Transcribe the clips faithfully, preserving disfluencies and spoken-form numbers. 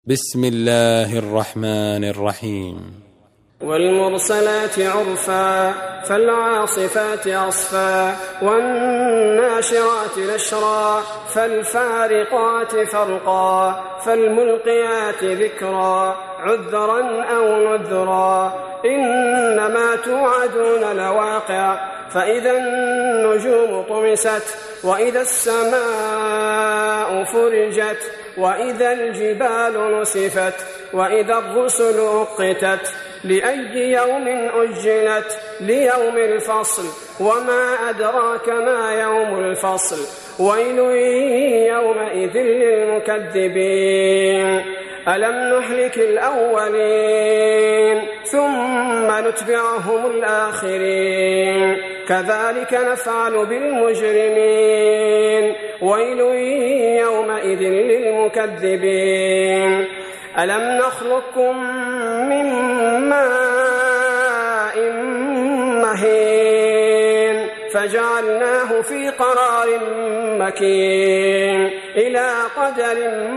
بسم الله الرحمن الرحيم. والمرسلات عرفا فالعاصفات عصفا والناشرات نشرا فالفارقات فرقا فالملقيات ذكرا عذرا أو نذرا إنما توعدون لواقع فإذا النجوم طمست وإذا السماء فرجت وإذا الجبال نسفت وإذا الرسل أقتت لأي يوم أجلت ليوم الفصل وما أدراك ما يوم الفصل ويل يومئذ للمكذبين ألم نهلك الأولين ثم نتبعهم الآخرين كذلك نفعل بالمجرمين ويل يومئذ للمكذبين ألم نخلقكم من ماء مهين فجعلناه في قرار مكين إلى قدر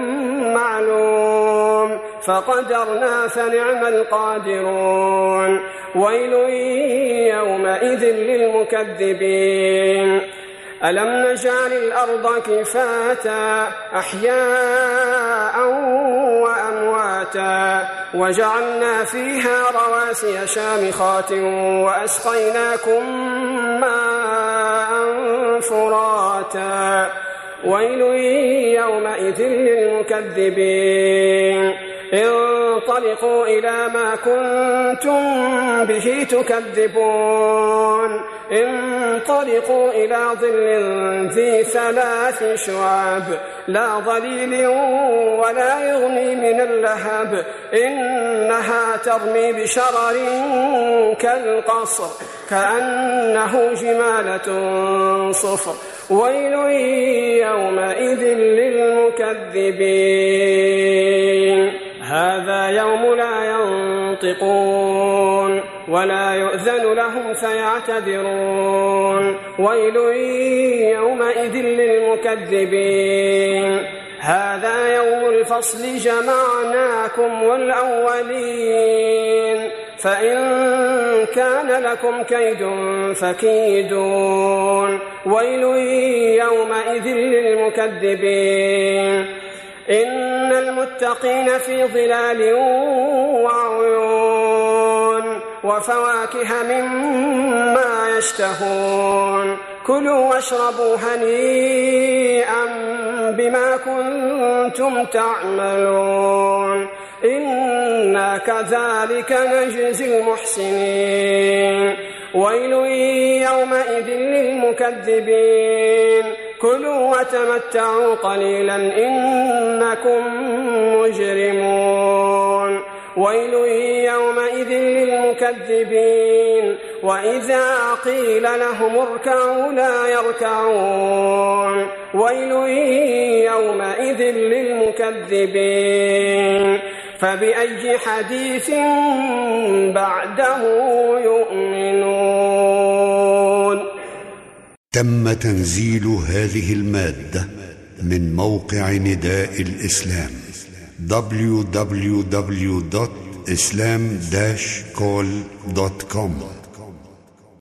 معلوم فقدرنا فنعم القادرون ويل يومئذ للمكذبين ألم نجعل الأرض كفاتا أحياء وأمواتا وجعلنا فيها رواسي شامخات وأسقيناكم ماء فراتا ويل يومئذ للمكذبين انطلقوا إلى ما كنتم به تكذبون انطلقوا إلى ظل ذي ثلاث شعاب لا ظليل ولا يغني من اللهب إنها ترمي بشرر كالقصر كأنه جمالة صفر ويل يومئذ للمكذبين هذا يوم لا ينطقون ولا يؤذن لهم فيعتذرون ويل يومئذ للمكذبين هذا يوم الفصل جمعناكم والأولين فإن كان لكم كيد فكيدون ويل يومئذ للمكذبين إن المتقين في ظلال وعيون وفواكه مما يشتهون كلوا واشربوا هنيئا بما كنتم تعملون إنا كذلك نجزي المحسنين ويل يومئذ للمكذبين كلوا وتمتعوا قليلا إنكم مجرمون ويل يومئذ للمكذبين وإذا قيل لهم اركعوا لا يركعون ويل يومئذ للمكذبين فبأي حديث بعده يؤمنون. تم تنزيل هذه المادة من موقع نداء الإسلام دبليو دبليو دبليو دوت إسلام داش كول دوت كوم.